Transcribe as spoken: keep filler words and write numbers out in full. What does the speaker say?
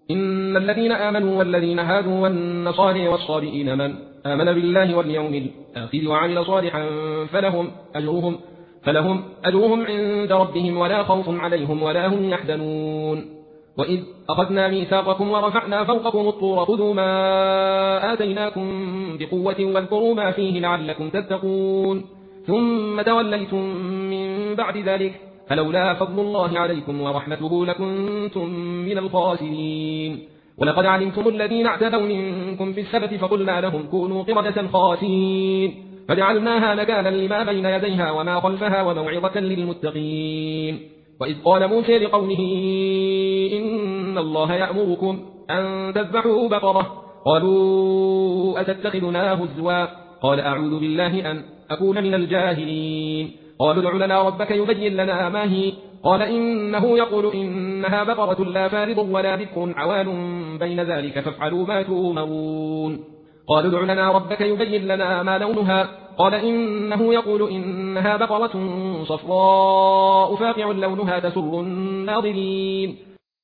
إن الذين آمنوا والذين هادوا والنصارى والصابئين من آمن بالله واليوم الآخر وعمل صالحا فلهم أجرهم, فلهم أجرهم عند ربهم ولا خوف عليهم ولا هم يحزنون. وإذ أخذنا ميثاقكم ورفعنا فوقكم الطور خذوا ما آتيناكم بقوة واذكروا ما فيه لعلكم تتقون ثم توليتم من بعد ذلك فلولا فضل الله عليكم ورحمته لكنتم من الخاسرين. ولقد علمتم الذين اعتدوا منكم في السبت فقلنا لهم كونوا قردة خاسئين فجعلناها نكالا لما بين يديها وما خلفها وموعظة للمتقين. وإذ قال موسى لقومه إن الله يأمركم أن تذبحوا بقرة قالوا أتتخذنا هزوا قال أعوذ بالله أن أكون من الجاهلين. قالوا ادع لنا ربك يبين لنا ما هي قال إنه يقول إنها بقرة لا فارض ولا بكر عوان بين ذلك فافعلوا ما تؤمرون. قالوا ادع لنا ربك يبين لنا ما لونها قال إنه يقول إنها بقرة صفراء فاقع لونها تسر الناظرين.